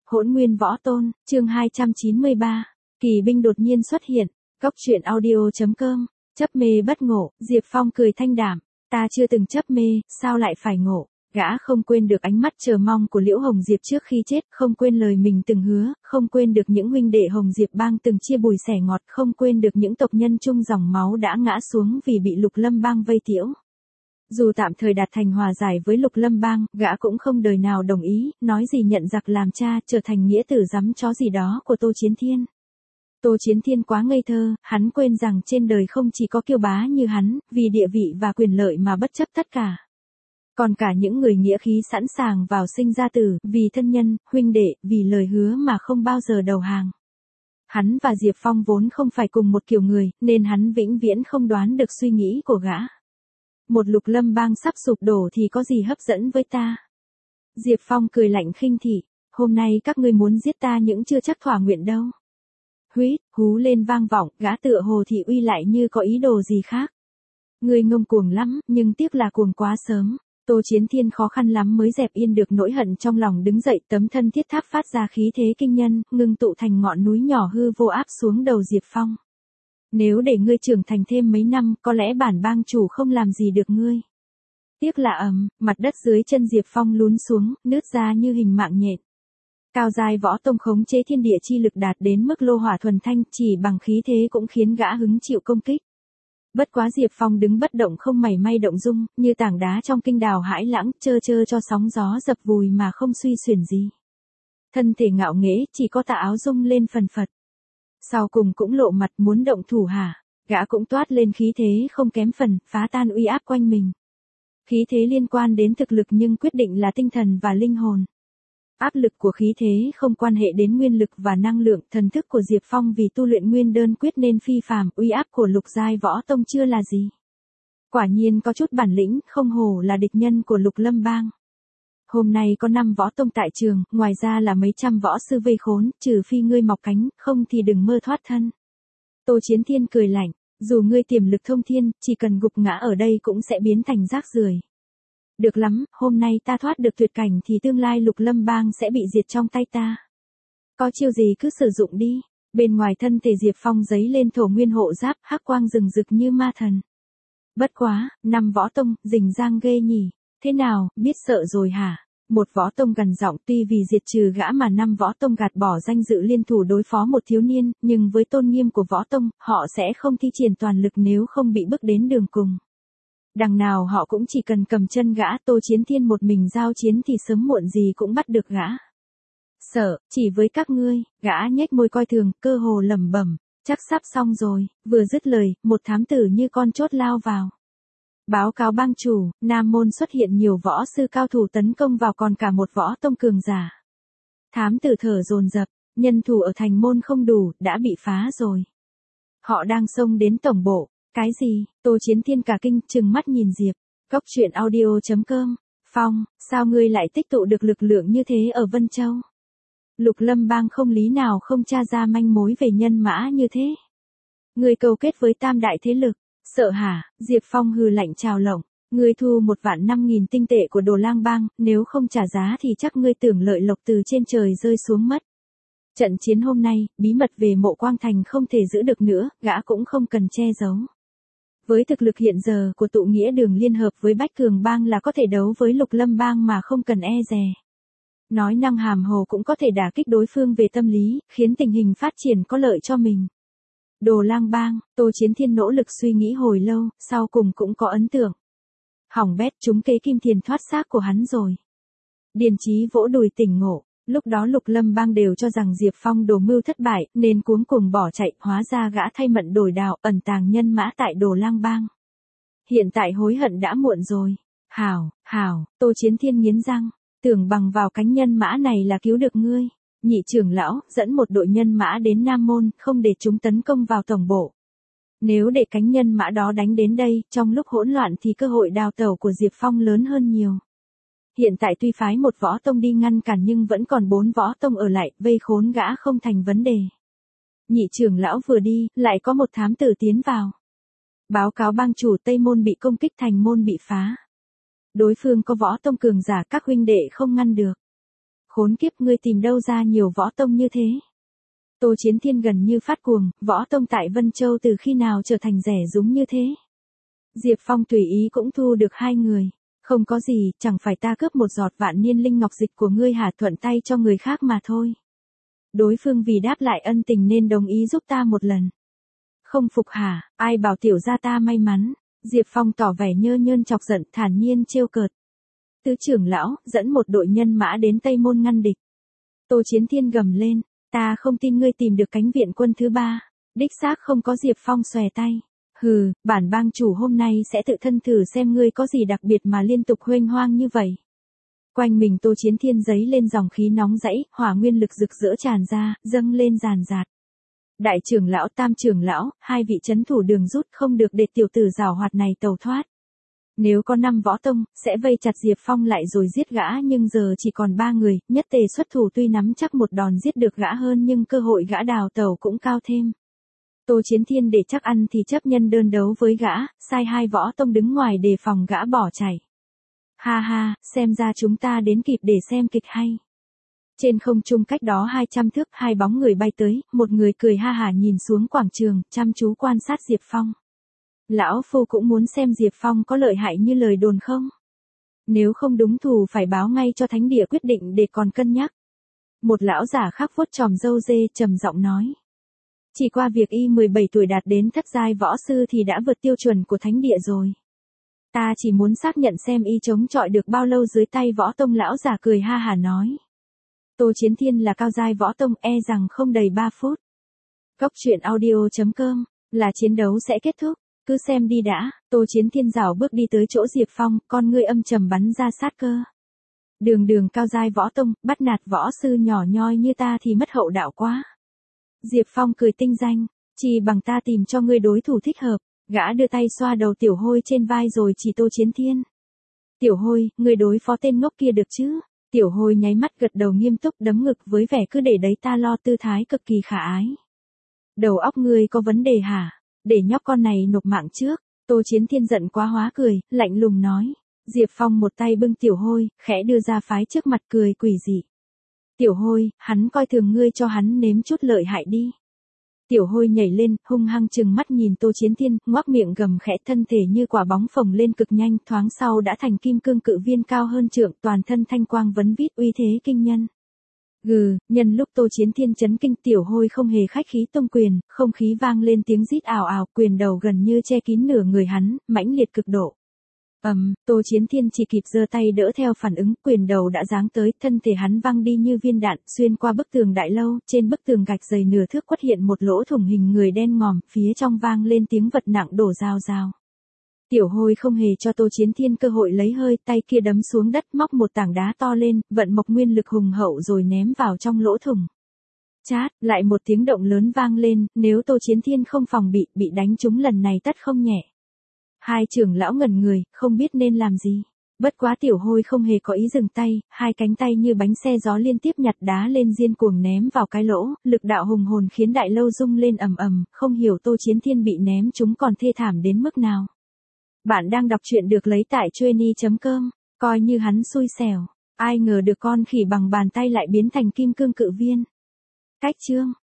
Hỗn Nguyên Võ Tôn, chương 293. Kỳ binh đột nhiên xuất hiện. Cốc truyện audio.com. Chấp mê bất ngộ, Diệp Phong cười thanh đảm. Ta chưa từng chấp mê, sao lại phải ngộ? Gã không quên được ánh mắt chờ mong của Liễu Hồng Diệp trước khi chết, không quên lời mình từng hứa, không quên được những huynh đệ Hồng Diệp bang từng chia bùi sẻ ngọt, không quên được những tộc nhân chung dòng máu đã ngã xuống vì bị Lục Lâm bang vây tiễu. Dù tạm thời đạt thành hòa giải với Lục Lâm bang, gã cũng không đời nào đồng ý, nói gì nhận giặc làm cha, trở thành nghĩa tử giắm chó gì đó của Tô Chiến Thiên. Tô Chiến Thiên quá ngây thơ, hắn quên rằng trên đời không chỉ có kiêu bá như hắn, vì địa vị và quyền lợi mà bất chấp tất cả. Còn cả những người nghĩa khí sẵn sàng vào sinh ra tử, vì thân nhân, huynh đệ, vì lời hứa mà không bao giờ đầu hàng. Hắn và Diệp Phong vốn không phải cùng một kiểu người, nên hắn vĩnh viễn không đoán được suy nghĩ của gã. Một Lục Lâm bang sắp sụp đổ thì có gì hấp dẫn với ta? Diệp Phong cười lạnh khinh thị, hôm nay các ngươi muốn giết ta những chưa chắc thỏa nguyện đâu. Huýt, hú lên vang vọng, gã tựa hồ thị uy lại như có ý đồ gì khác. Ngươi ngông cuồng lắm, nhưng tiếc là cuồng quá sớm. Tô Chiến Thiên khó khăn lắm mới dẹp yên được nỗi hận trong lòng, đứng dậy, tấm thân thiết tháp phát ra khí thế kinh nhân, ngưng tụ thành ngọn núi nhỏ hư vô áp xuống đầu Diệp Phong. Nếu để ngươi trưởng thành thêm mấy năm, có lẽ bản bang chủ không làm gì được ngươi. Tiếc là mặt đất dưới chân Diệp Phong lún xuống, nứt ra như hình mạng nhện. Cao giai võ tông khống chế thiên địa chi lực đạt đến mức lô hỏa thuần thanh, chỉ bằng khí thế cũng khiến gã hứng chịu công kích. Bất quá Diệp Phong đứng bất động không mảy may động dung, như tảng đá trong kinh đào hãi lãng, chơ chơ cho sóng gió dập vùi mà không suy xuyển gì. Thân thể ngạo nghễ, chỉ có tà áo rung lên phần phật. Sau cùng cũng lộ mặt muốn động thủ hả? Gã cũng toát lên khí thế không kém phần, phá tan uy áp quanh mình. Khí thế liên quan đến thực lực nhưng quyết định là tinh thần và linh hồn. Áp lực của khí thế không quan hệ đến nguyên lực và năng lượng, thần thức của Diệp Phong vì tu luyện nguyên đơn quyết nên phi phàm, uy áp của lục giai võ tông chưa là gì. Quả nhiên có chút bản lĩnh, không hổ là địch nhân của Lục Lâm bang. Hôm nay có 5 võ tông tại trường, ngoài ra là mấy trăm võ sư vây khốn, trừ phi ngươi mọc cánh, không thì đừng mơ thoát thân. Tô Chiến Thiên cười lạnh, dù ngươi tiềm lực thông thiên, chỉ cần gục ngã ở đây cũng sẽ biến thành rác rưởi. Được lắm, hôm nay ta thoát được tuyệt cảnh thì tương lai Lục Lâm bang sẽ bị diệt trong tay ta. Có chiêu gì cứ sử dụng đi. Bên ngoài thân thể Diệp Phong giấy lên thổ nguyên hộ giáp, hắc quang rừng rực như ma thần. Bất quá, 5 võ tông, rình rang ghê nhỉ. Thế nào, biết sợ rồi hả? Một võ tông gằn giọng, tuy vì diệt trừ gã mà 5 võ tông gạt bỏ danh dự liên thủ đối phó một thiếu niên, nhưng với tôn nghiêm của võ tông, họ sẽ không thi triển toàn lực nếu không bị bước đến đường cùng. Đằng nào họ cũng chỉ cần cầm chân gã. Tô Chiến Thiên một mình giao chiến thì sớm muộn gì cũng bắt được gã. Sợ, chỉ với các ngươi. Gã nhếch môi coi thường, cơ hồ lẩm bẩm, chắc sắp xong rồi. Vừa dứt lời, một thám tử như con chốt lao vào. Báo cáo bang chủ, Nam môn xuất hiện nhiều võ sư cao thủ tấn công vào, còn cả một võ tông cường giả. Thám tử thở dồn dập, nhân thủ ở thành môn không đủ, đã bị phá rồi. Họ đang xông đến tổng bộ. Cái gì? Tô Chiến Thiên cả kinh, trừng mắt nhìn Diệp. Cốc truyện audio.com. Phong, sao ngươi lại tích tụ được lực lượng như thế ở Vân Châu? Lục Lâm bang không lý nào không tra ra manh mối về nhân mã như thế. Ngươi câu kết với tam đại thế lực. Sợ hả? Diệp Phong hừ lạnh chào lộng. Ngươi thu 1.500.000 tinh tệ của Đồ Lang bang, nếu không trả giá thì chắc ngươi tưởng lợi lộc từ trên trời rơi xuống mất. Trận chiến hôm nay, bí mật về Mộ Quang Thành không thể giữ được nữa, gã cũng không cần che giấu. Với thực lực hiện giờ của tụ nghĩa đường liên hợp với Bách Cường bang là có thể đấu với Lục Lâm bang mà không cần e dè. Nói năng hàm hồ cũng có thể đả kích đối phương về tâm lý, khiến tình hình phát triển có lợi cho mình. Đồ Lang bang, Tô Chiến Thiên nỗ lực suy nghĩ hồi lâu, sau cùng cũng có ấn tượng. Hỏng bét, chúng kế Kim Thiền thoát xác của hắn rồi. Điền Chí vỗ đùi tỉnh ngộ. Lúc đó Lục Lâm bang đều cho rằng Diệp Phong đồ mưu thất bại, nên cuống cuồng bỏ chạy, hóa ra gã thay mận đổi đào, ẩn tàng nhân mã tại Đồ Lang bang. Hiện tại hối hận đã muộn rồi. Hảo, Tô Chiến Thiên nghiến răng, tưởng bằng vào cánh nhân mã này là cứu được ngươi. Nhị trưởng lão, dẫn một đội nhân mã đến Nam môn, không để chúng tấn công vào tổng bộ. Nếu để cánh nhân mã đó đánh đến đây, trong lúc hỗn loạn thì cơ hội đào tẩu của Diệp Phong lớn hơn nhiều. Hiện tại tuy phái một võ tông đi ngăn cản nhưng vẫn còn 4 võ tông ở lại, vây khốn gã không thành vấn đề. Nhị trưởng lão vừa đi, lại có một thám tử tiến vào. Báo cáo bang chủ, Tây môn bị công kích, thành môn bị phá. Đối phương có võ tông cường giả, các huynh đệ không ngăn được. Khốn kiếp, ngươi tìm đâu ra nhiều võ tông như thế? Tô Chiến Thiên gần như phát cuồng, võ tông tại Vân Châu từ khi nào trở thành rẻ rúng như thế? Diệp Phong tùy ý cũng thu được 2 người. Không có gì, chẳng phải ta cướp một giọt vạn niên linh ngọc dịch của ngươi hả, thuận tay cho người khác mà thôi. Đối phương vì đáp lại ân tình nên đồng ý giúp ta một lần. Không phục hả, ai bảo tiểu gia ta may mắn? Diệp Phong tỏ vẻ nhơ nhơn chọc giận, thản nhiên trêu cợt. Tứ trưởng lão, dẫn một đội nhân mã đến Tây Môn ngăn địch. Tô Chiến Thiên gầm lên, ta không tin ngươi tìm được cánh viện quân thứ 3. Đích xác không có. Diệp Phong xòe tay. Hừ, bản bang chủ hôm nay sẽ tự thân thử xem ngươi có gì đặc biệt mà liên tục huênh hoang như vậy. Quanh mình Tô Chiến Thiên giấy lên dòng khí nóng rẫy, hỏa nguyên lực rực rỡ tràn ra, dâng lên ràn rạt. Đại trưởng lão, tam trưởng lão, 2 vị trấn thủ đường rút, không được để tiểu tử giảo hoạt này tẩu thoát. Nếu có 5 võ tông, sẽ vây chặt Diệp Phong lại rồi giết gã, nhưng giờ chỉ còn 3 người, nhất tề xuất thủ, tuy nắm chắc một đòn giết được gã hơn nhưng cơ hội gã đào tẩu cũng cao thêm. Tô Chiến Thiên để chắc ăn thì chấp nhân đơn đấu với gã, sai 2 võ tông đứng ngoài đề phòng gã bỏ chạy. Ha ha, xem ra chúng ta đến kịp để xem kịch hay. Trên không trung cách đó 200 thước, 2 bóng người bay tới, một người cười ha hả nhìn xuống quảng trường, chăm chú quan sát Diệp Phong. Lão phu cũng muốn xem Diệp Phong có lợi hại như lời đồn không? Nếu không đúng thù phải báo ngay cho thánh địa quyết định để còn cân nhắc. Một lão giả khắc vuốt chòm râu dê trầm giọng nói. Chỉ qua việc y 17 tuổi đạt đến thất giai võ sư thì đã vượt tiêu chuẩn của thánh địa rồi. Ta chỉ muốn xác nhận xem y chống chọi được bao lâu dưới tay võ tông. Lão giả cười ha hả nói. Tô Chiến Thiên là cao giai võ tông, e rằng không đầy 3 phút. Cốc truyện audio.com, là chiến đấu sẽ kết thúc, cứ xem đi đã. Tô Chiến Thiên rảo bước đi tới chỗ Diệp Phong, con ngươi âm trầm bắn ra sát cơ. Đường cao giai võ tông, bắt nạt võ sư nhỏ nhoi như ta thì mất hậu đạo quá. Diệp Phong cười tinh danh, chỉ bằng ta tìm cho ngươi đối thủ thích hợp. Gã đưa tay xoa đầu Tiểu Hôi trên vai rồi chỉ Tô Chiến Thiên. Tiểu Hôi, ngươi đối phó tên ngốc kia được chứ? Tiểu Hôi nháy mắt gật đầu nghiêm túc, đấm ngực với vẻ cứ để đấy ta lo, tư thái cực kỳ khả ái. Đầu óc ngươi có vấn đề hả? Để nhóc con này nộp mạng trước. Tô Chiến Thiên giận quá hóa cười, lạnh lùng nói. Diệp Phong một tay bưng Tiểu Hôi, khẽ đưa ra phái trước mặt, cười quỷ dị. Tiểu Hôi, hắn coi thường ngươi, cho hắn nếm chút lợi hại đi. Tiểu Hôi nhảy lên, hung hăng trừng mắt nhìn Tô Chiến Thiên, ngoác miệng gầm khẽ, thân thể như quả bóng phồng lên cực nhanh, thoáng sau đã thành kim cương cự viên cao hơn trượng, toàn thân thanh quang vấn vít, uy thế kinh nhân. Gừ, nhân lúc Tô Chiến Thiên chấn kinh, Tiểu Hôi không hề khách khí tung quyền, không khí vang lên tiếng rít ào ào, quyền đầu gần như che kín nửa người hắn, mãnh liệt cực độ. Tô Chiến Thiên chỉ kịp giơ tay đỡ theo phản ứng, quyền đầu đã giáng tới, thân thể hắn văng đi như viên đạn, xuyên qua bức tường đại lâu, trên bức tường gạch dày nửa thước quất hiện một lỗ thủng hình người đen ngòm, phía trong vang lên tiếng vật nặng đổ rào rào. Tiểu Hôi không hề cho Tô Chiến Thiên cơ hội lấy hơi, tay kia đấm xuống đất, móc một tảng đá to lên, vận mộc nguyên lực hùng hậu rồi ném vào trong lỗ thủng. Chát, lại một tiếng động lớn vang lên, nếu Tô Chiến Thiên không phòng bị đánh trúng lần này tất không nhẹ. 2 trưởng lão ngẩn người, không biết nên làm gì. Bất quá Tiểu Hôi không hề có ý dừng tay, 2 cánh tay như bánh xe gió liên tiếp nhặt đá lên diên cuồng ném vào cái lỗ, lực đạo hùng hồn khiến đại lâu rung lên ầm ầm, không hiểu Tô Chiến Thiên bị ném chúng còn thê thảm đến mức nào. Bạn đang đọc truyện được lấy tại trueni.com, coi như hắn xui xẻo, ai ngờ được con khỉ bằng bàn tay lại biến thành kim cương cự viên. Cách chương